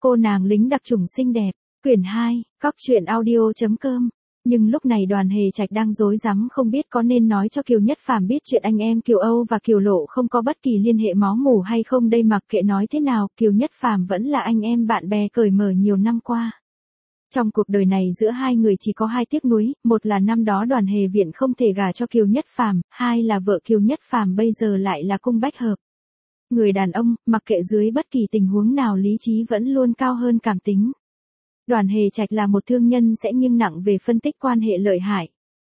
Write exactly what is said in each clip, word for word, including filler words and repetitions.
Cô nàng lính đặc chủng xinh đẹp, quyển hai, cóc truyện audio chấm com. Nhưng lúc này Đoàn Hề Trạch đang rối rắm không biết có nên nói cho Kiều Nhất Phàm biết chuyện anh em Kiều Âu và Kiều Lộ không có bất kỳ liên hệ máu mủ hay không đây, mặc kệ nói thế nào, Kiều Nhất Phàm vẫn là anh em bạn bè cởi mở nhiều năm qua. Trong cuộc đời này giữa hai người chỉ có hai tiếc nuối, một là năm đó Đoàn Hề Viện không thể gả cho Kiều Nhất Phàm, hai là vợ Kiều Nhất Phàm bây giờ lại là Cung Bách Hợp. Người đàn ông, mặc kệ dưới bất kỳ tình huống nào lý trí vẫn luôn cao hơn cảm tính. Đoàn Hề Trạch là một thương nhân sẽ nghiêng nặng về phân tích quan hệ lợi hại.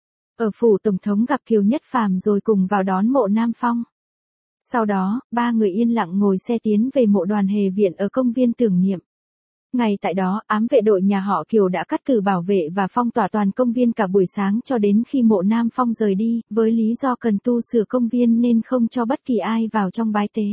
Ở phủ tổng thống gặp Kiều Nhất Phàm rồi cùng vào đón mộ Nam Phong. Sau đó, ba người yên lặng ngồi xe tiến về mộ Đoàn Hề Viện ở công viên tưởng niệm. Ngay tại đó, ám vệ đội nhà họ Kiều đã cắt cử bảo vệ và phong tỏa toàn công viên cả buổi sáng cho đến khi mộ Nam Phong rời đi, với lý do cần tu sửa công viên nên không cho bất kỳ ai vào trong bái tế.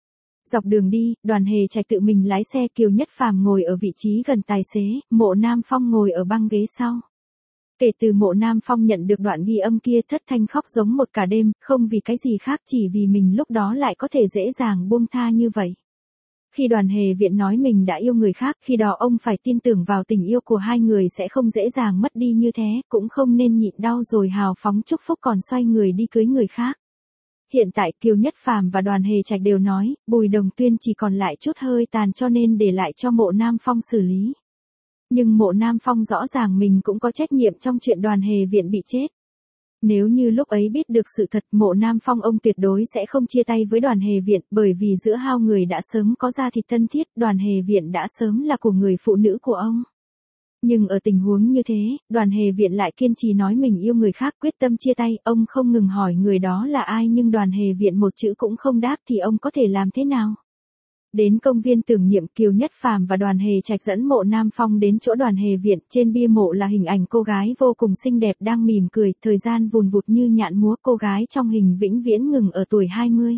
Dọc đường đi, Đoàn Hề Trạch tự mình lái xe, Kiều Nhất Phàm ngồi ở vị trí gần tài xế, mộ Nam Phong ngồi ở băng ghế sau. Kể từ mộ Nam Phong nhận được đoạn ghi âm kia, thất thanh khóc giống một cả đêm, không vì cái gì khác chỉ vì mình lúc đó lại có thể dễ dàng buông tha như vậy. Khi Đoàn Hề Viện nói mình đã yêu người khác, khi đó ông phải tin tưởng vào tình yêu của hai người sẽ không dễ dàng mất đi như thế, cũng không nên nhịn đau rồi hào phóng chúc phúc còn xoay người đi cưới người khác. Hiện tại Kiều Nhất Phàm và Đoàn Hề Trạch đều nói, Bùi Đồng Tuyên chỉ còn lại chút hơi tàn cho nên để lại cho mộ Nam Phong xử lý. Nhưng mộ Nam Phong rõ ràng mình cũng có trách nhiệm trong chuyện Đoàn Hề Viện bị chết. Nếu như lúc ấy biết được sự thật, mộ Nam Phong ông tuyệt đối sẽ không chia tay với Đoàn Hề Viện, bởi vì giữa hai người đã sớm có da thịt thân thiết, Đoàn Hề Viện đã sớm là của người phụ nữ của ông. Nhưng ở tình huống như thế, Đoàn Hề Viện lại kiên trì nói mình yêu người khác, quyết tâm chia tay, ông không ngừng hỏi người đó là ai nhưng Đoàn Hề Viện một chữ cũng không đáp thì ông có thể làm thế nào? Đến công viên tưởng niệm, Kiều Nhất Phàm và Đoàn Hề Trạch dẫn mộ Nam Phong đến chỗ Đoàn Hề Viện, trên bia mộ là hình ảnh cô gái vô cùng xinh đẹp đang mỉm cười, thời gian vùn vụt như nhạn múa, cô gái trong hình vĩnh viễn ngừng ở tuổi hai mươi.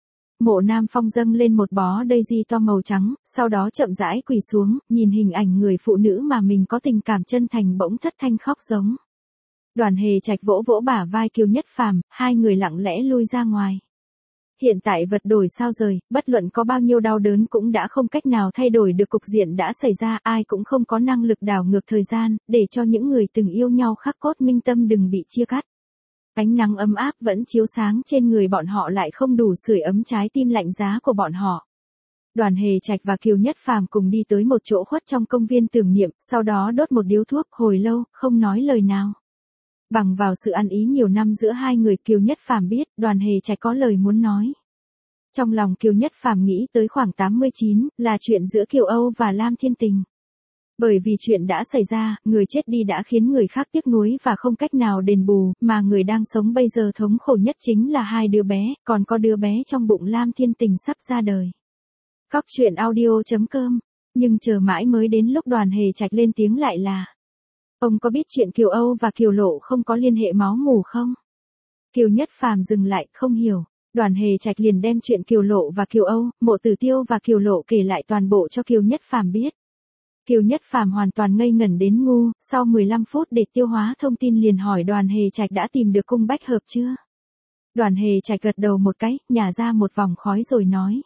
Mộ Nam Phong dâng lên một bó daisy to màu trắng, sau đó chậm rãi quỳ xuống, nhìn hình ảnh người phụ nữ mà mình có tình cảm chân thành bỗng thất thanh khóc giống. Đoàn Hề Trạch vỗ vỗ bả vai Kiều Nhất Phàm, hai người lặng lẽ lui ra ngoài. Hiện tại vật đổi sao rời, bất luận có bao nhiêu đau đớn cũng đã không cách nào thay đổi được cục diện đã xảy ra, ai cũng không có năng lực đảo ngược thời gian, để cho những người từng yêu nhau khắc cốt minh tâm đừng bị chia cắt. Ánh nắng ấm áp vẫn chiếu sáng trên người bọn họ lại không đủ sưởi ấm trái tim lạnh giá của bọn họ. Đoàn Hề Trạch và Kiều Nhất Phàm cùng đi tới một chỗ khuất trong công viên tưởng niệm, sau đó đốt một điếu thuốc, hồi lâu, không nói lời nào. Bằng vào sự ăn ý nhiều năm giữa hai người, Kiều Nhất Phàm biết, Đoàn Hề Trạch có lời muốn nói. Trong lòng Kiều Nhất Phàm nghĩ tới khoảng tám mươi chín, là chuyện giữa Kiều Âu và Lam Thiên Tình. Bởi vì chuyện đã xảy ra, người chết đi đã khiến người khác tiếc nuối và không cách nào đền bù, mà người đang sống bây giờ thống khổ nhất chính là hai đứa bé, còn có đứa bé trong bụng Lam Thiên Tình sắp ra đời. Cóc truyện audio chấm com. Nhưng chờ mãi mới đến lúc Đoàn Hề Trạch lên tiếng lại là: ông có biết chuyện Kiều Âu và Kiều Lộ không có liên hệ máu mủ không? Kiều Nhất Phàm dừng lại, không hiểu. Đoàn Hề Trạch liền đem chuyện Kiều Lộ và Kiều Âu, Mộ Tử Tiêu và Kiều Lộ kể lại toàn bộ cho Kiều Nhất Phàm biết. Kiều Nhất Phàm hoàn toàn ngây ngẩn đến ngu, sau mười lăm phút để tiêu hóa thông tin liền hỏi Đoàn Hề Trạch đã tìm được Cung Bách Hợp chưa? Đoàn Hề Trạch gật đầu một cái, nhả ra một vòng khói rồi nói: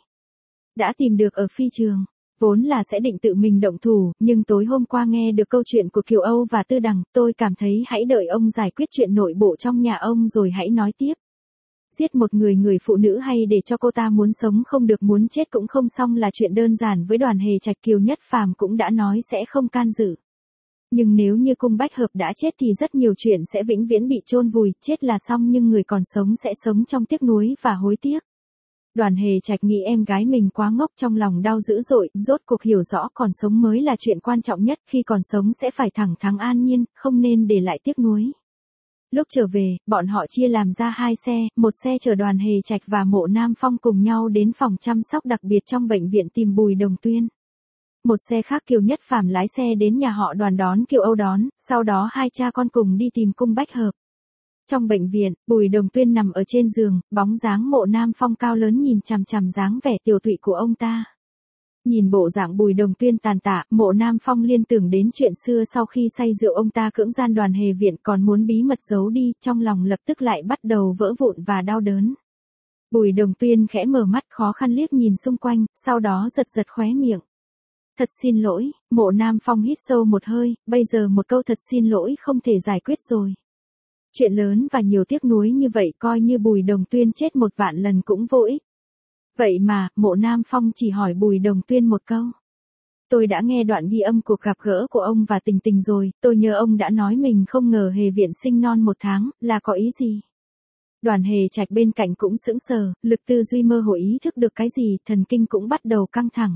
đã tìm được ở phi trường. Vốn là sẽ định tự mình động thủ, nhưng tối hôm qua nghe được câu chuyện của Kiều Âu và Tư Đằng, tôi cảm thấy hãy đợi ông giải quyết chuyện nội bộ trong nhà ông rồi hãy nói tiếp. Giết một người người phụ nữ hay để cho cô ta muốn sống không được muốn chết cũng không xong là chuyện đơn giản với Đoàn Hề Trạch. Kiều Nhất Phàm cũng đã nói sẽ không can dự. Nhưng nếu như Cung Bách Hợp đã chết thì rất nhiều chuyện sẽ vĩnh viễn bị chôn vùi, chết là xong nhưng người còn sống sẽ sống trong tiếc nuối và hối tiếc. Đoàn Hề Trạch nghĩ em gái mình quá ngốc, trong lòng đau dữ dội, rốt cuộc hiểu rõ còn sống mới là chuyện quan trọng nhất, khi còn sống sẽ phải thẳng thắn an nhiên, không nên để lại tiếc nuối. Lúc trở về, bọn họ chia làm ra hai xe, một xe chở Đoàn Hề Trạch và mộ Nam Phong cùng nhau đến phòng chăm sóc đặc biệt trong bệnh viện tìm Bùi Đồng Tuyên. Một xe khác Kiều Nhất Phàm lái xe đến nhà họ Đoàn đón Kiều Âu đón, sau đó hai cha con cùng đi tìm Cung Bách Hợp. Trong bệnh viện, Bùi Đồng Tuyên nằm ở trên giường, bóng dáng mộ Nam Phong cao lớn nhìn chằm chằm dáng vẻ tiểu tụy của ông ta. Nhìn bộ dạng Bùi Đồng Tuyên tàn tạ, mộ Nam Phong liên tưởng đến chuyện xưa sau khi say rượu ông ta cưỡng gian Đoàn Hề Viện còn muốn bí mật giấu đi, trong lòng lập tức lại bắt đầu vỡ vụn và đau đớn. Bùi Đồng Tuyên khẽ mở mắt khó khăn liếc nhìn xung quanh, sau đó giật giật khóe miệng. Thật xin lỗi, Mộ Nam Phong hít sâu một hơi, bây giờ một câu thật xin lỗi không thể giải quyết rồi. Chuyện lớn và nhiều tiếc nuối như vậy coi như Bùi Đồng Tuyên chết một vạn lần cũng vô ích. Vậy mà, Mộ Nam Phong chỉ hỏi Bùi Đồng Tuyên một câu. Tôi đã nghe đoạn ghi âm cuộc gặp gỡ của ông và Tình Tình rồi, tôi nhớ ông đã nói mình không ngờ Hề Viện sinh non một tháng, là có ý gì? Đoàn Hề Trạch bên cạnh cũng sững sờ, lực tư duy mơ hồ ý thức được cái gì, thần kinh cũng bắt đầu căng thẳng.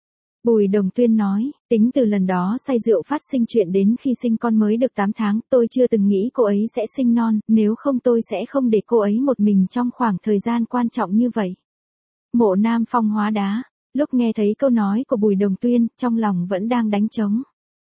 Bùi Đồng Tuyên nói, tính từ lần đó say rượu phát sinh chuyện đến khi sinh con mới được tám tháng, tôi chưa từng nghĩ cô ấy sẽ sinh non, nếu không tôi sẽ không để cô ấy một mình trong khoảng thời gian quan trọng như vậy. Mộ Nam Phong hóa đá, lúc nghe thấy câu nói của Bùi Đồng Tuyên, trong lòng vẫn đang đánh trống.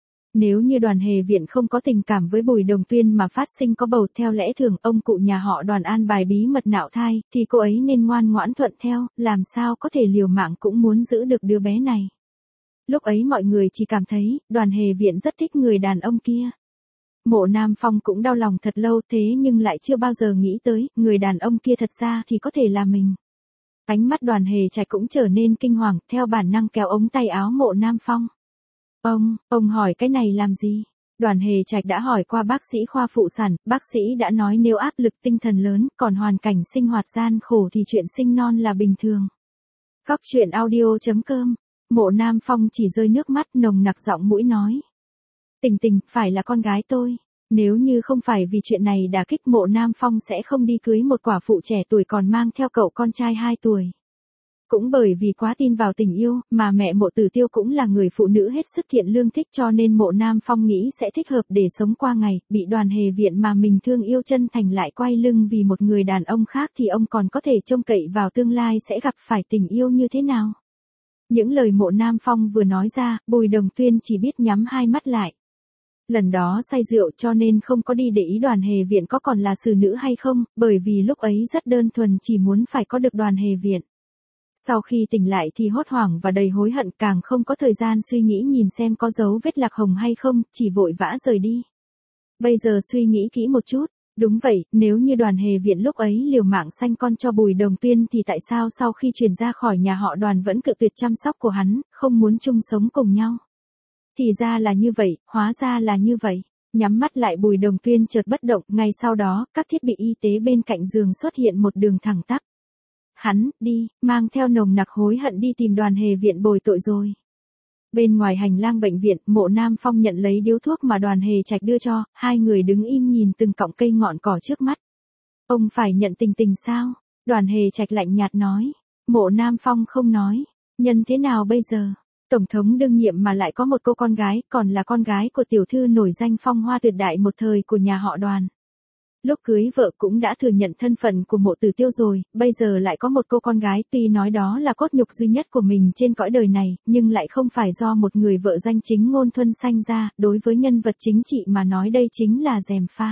Nếu như Đoàn Hề Viện không có tình cảm với Bùi Đồng Tuyên mà phát sinh có bầu theo lẽ thường ông cụ nhà họ Đoàn an bài bí mật nạo thai, thì cô ấy nên ngoan ngoãn thuận theo, làm sao có thể liều mạng cũng muốn giữ được đứa bé này. Lúc ấy mọi người chỉ cảm thấy, Đoàn Hề Viện rất thích người đàn ông kia. Mộ Nam Phong cũng đau lòng thật lâu thế nhưng lại chưa bao giờ nghĩ tới, người đàn ông kia thật ra thì có thể là mình. Ánh mắt Đoàn Hề Trạch cũng trở nên kinh hoàng, theo bản năng kéo ống tay áo Mộ Nam Phong. Ông, ông hỏi cái này làm gì? Đoàn Hề Trạch đã hỏi qua bác sĩ khoa phụ sản, bác sĩ đã nói nếu áp lực tinh thần lớn, còn hoàn cảnh sinh hoạt gian khổ thì chuyện sinh non là bình thường. Góc truyện audio chấm com, Mộ Nam Phong chỉ rơi nước mắt nồng nặc giọng mũi nói. Tình Tình, phải là con gái tôi. Nếu như không phải vì chuyện này đả kích Mộ Nam Phong sẽ không đi cưới một quả phụ trẻ tuổi còn mang theo cậu con trai hai tuổi. Cũng bởi vì quá tin vào tình yêu, mà mẹ Mộ Tử Tiêu cũng là người phụ nữ hết sức thiện lương thích cho nên Mộ Nam Phong nghĩ sẽ thích hợp để sống qua ngày, bị Đoàn Hề Viện mà mình thương yêu chân thành lại quay lưng vì một người đàn ông khác thì ông còn có thể trông cậy vào tương lai sẽ gặp phải tình yêu như thế nào. Những lời Mộ Nam Phong vừa nói ra, Bùi Đồng Tuyên chỉ biết nhắm hai mắt lại. Lần đó say rượu cho nên không có đi để ý Đoàn Hề Viện có còn là xử nữ hay không, bởi vì lúc ấy rất đơn thuần chỉ muốn phải có được Đoàn Hề Viện. Sau khi tỉnh lại thì hốt hoảng và đầy hối hận càng không có thời gian suy nghĩ nhìn xem có dấu vết lạc hồng hay không, chỉ vội vã rời đi. Bây giờ suy nghĩ kỹ một chút, đúng vậy, nếu như Đoàn Hề Viện lúc ấy liều mạng sanh con cho Bùi Đồng Tuyên thì tại sao sau khi chuyển ra khỏi nhà họ Đoàn vẫn cự tuyệt chăm sóc của hắn, không muốn chung sống cùng nhau. Thì ra là như vậy, hóa ra là như vậy. Nhắm mắt lại Bùi Đồng Tuyên chợt bất động, ngay sau đó, các thiết bị y tế bên cạnh giường xuất hiện một đường thẳng tắp. Hắn, đi, mang theo nồng nặc hối hận đi tìm Đoàn Hề Viện bồi tội rồi. Bên ngoài hành lang bệnh viện, Mộ Nam Phong nhận lấy điếu thuốc mà Đoàn Hề Trạch đưa cho, hai người đứng im nhìn từng cọng cây ngọn cỏ trước mắt. Ông phải nhận Tình Tình sao? Đoàn Hề Trạch lạnh nhạt nói. Mộ Nam Phong không nói. Nhân thế nào bây giờ? Tổng thống đương nhiệm mà lại có một cô con gái, còn là con gái của tiểu thư nổi danh phong hoa tuyệt đại một thời của nhà họ Đoàn. Lúc cưới vợ cũng đã thừa nhận thân phận của Mộ Tử Tiêu rồi, bây giờ lại có một cô con gái tuy nói đó là cốt nhục duy nhất của mình trên cõi đời này, nhưng lại không phải do một người vợ danh chính ngôn thuần sanh ra, đối với nhân vật chính trị mà nói đây chính là gièm pha.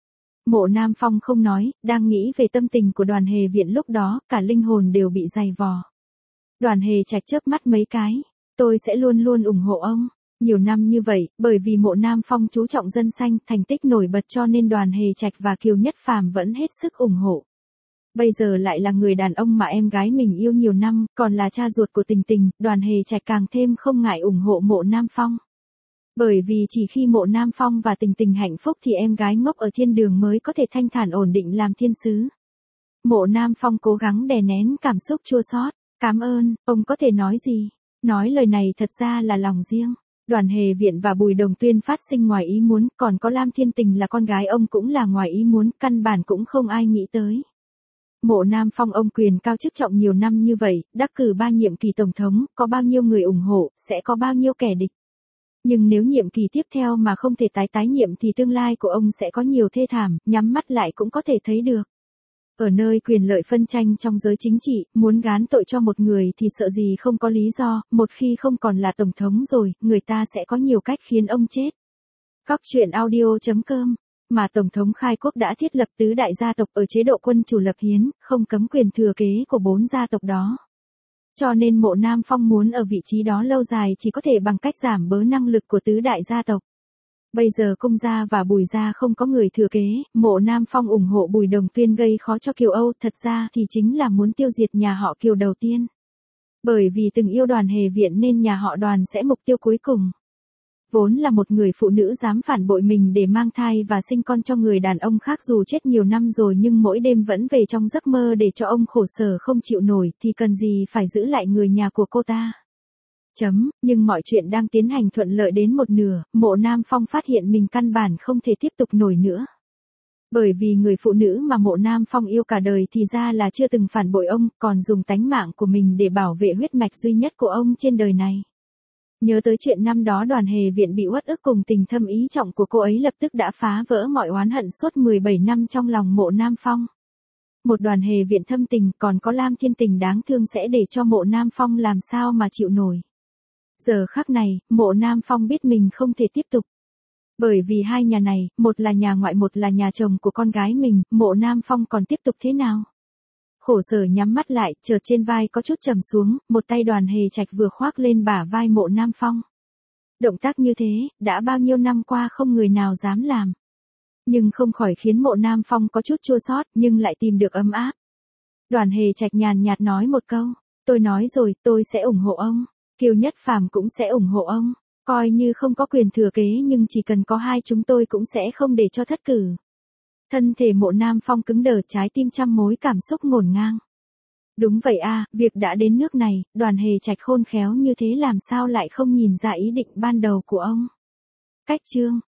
Mộ Nam Phong không nói, đang nghĩ về tâm tình của Đoàn Hề Viện lúc đó, cả linh hồn đều bị dày vò. Đoàn Hề Trạch chớp mắt mấy cái, tôi sẽ luôn luôn ủng hộ ông. Nhiều năm như vậy, bởi vì Mộ Nam Phong chú trọng dân xanh, thành tích nổi bật cho nên Đoàn Hề Trạch và Kiều Nhất Phàm vẫn hết sức ủng hộ. Bây giờ lại là người đàn ông mà em gái mình yêu nhiều năm, còn là cha ruột của Tình Tình, Đoàn Hề Trạch càng thêm không ngại ủng hộ Mộ Nam Phong. Bởi vì chỉ khi Mộ Nam Phong và Tình Tình hạnh phúc thì em gái ngốc ở thiên đường mới có thể thanh thản ổn định làm thiên sứ. Mộ Nam Phong cố gắng đè nén cảm xúc chua xót. Cảm ơn, ông có thể nói gì? Nói lời này thật ra là lòng riêng. Đoàn Hề Viện và Bùi Đồng Tuyên phát sinh ngoài ý muốn, còn có Lam Thiên Tình là con gái ông cũng là ngoài ý muốn, căn bản cũng không ai nghĩ tới. Mộ Nam Phong ông quyền cao chức trọng nhiều năm như vậy, đắc cử ba nhiệm kỳ tổng thống, có bao nhiêu người ủng hộ, sẽ có bao nhiêu kẻ địch. Nhưng nếu nhiệm kỳ tiếp theo mà không thể tái tái nhiệm thì tương lai của ông sẽ có nhiều thê thảm, nhắm mắt lại cũng có thể thấy được. Ở nơi quyền lợi phân tranh trong giới chính trị, muốn gán tội cho một người thì sợ gì không có lý do, một khi không còn là tổng thống rồi, người ta sẽ có nhiều cách khiến ông chết. Góc truyện audio chấm com, mà Tổng thống Khai Quốc đã thiết lập tứ đại gia tộc ở chế độ quân chủ lập hiến, không cấm quyền thừa kế của bốn gia tộc đó. Cho nên Mộ Nam Phong muốn ở vị trí đó lâu dài chỉ có thể bằng cách giảm bớt năng lực của tứ đại gia tộc. Bây giờ Cung gia và Bùi gia không có người thừa kế, Mộ Nam Phong ủng hộ Bùi Đồng Tuyên gây khó cho Kiều Âu, thật ra thì chính là muốn tiêu diệt nhà họ Kiều đầu tiên. Bởi vì từng yêu Đoàn Hề Viện nên nhà họ Đoàn sẽ mục tiêu cuối cùng. Vốn là một người phụ nữ dám phản bội mình để mang thai và sinh con cho người đàn ông khác dù chết nhiều năm rồi nhưng mỗi đêm vẫn về trong giấc mơ để cho ông khổ sở không chịu nổi thì cần gì phải giữ lại người nhà của cô ta. Chấm, nhưng mọi chuyện đang tiến hành thuận lợi đến một nửa, Mộ Nam Phong phát hiện mình căn bản không thể tiếp tục nổi nữa. Bởi vì người phụ nữ mà Mộ Nam Phong yêu cả đời thì ra là chưa từng phản bội ông, còn dùng tánh mạng của mình để bảo vệ huyết mạch duy nhất của ông trên đời này. Nhớ tới chuyện năm đó Đoàn Hề Viện bị uất ức cùng tình thâm ý trọng của cô ấy lập tức đã phá vỡ mọi oán hận suốt mười bảy năm trong lòng Mộ Nam Phong. Một Đoàn Hề Viện thâm tình còn có Lam Thiên Tình đáng thương sẽ để cho Mộ Nam Phong làm sao mà chịu nổi. Giờ khắc này, Mộ Nam Phong biết mình không thể tiếp tục. Bởi vì hai nhà này, một là nhà ngoại một là nhà chồng của con gái mình, Mộ Nam Phong còn tiếp tục thế nào? Khổ sở nhắm mắt lại, chợt trên vai có chút trầm xuống, một tay Đoàn Hề Trạch vừa khoác lên bả vai Mộ Nam Phong. Động tác như thế, đã bao nhiêu năm qua không người nào dám làm. Nhưng không khỏi khiến Mộ Nam Phong có chút chua xót, nhưng lại tìm được ấm áp. Đoàn Hề Trạch nhàn nhạt nói một câu, tôi nói rồi, tôi sẽ ủng hộ ông. Kiều Nhất Phàm cũng sẽ ủng hộ ông. Coi như không có quyền thừa kế nhưng chỉ cần có hai chúng tôi cũng sẽ không để cho thất cử. Thân thể Mộ Nam Phong cứng đờ, trái tim trăm mối cảm xúc ngổn ngang. Đúng vậy a, việc đã đến nước này, Đoàn Hề Trạch khôn khéo như thế làm sao lại không nhìn ra ý định ban đầu của ông. Cách chương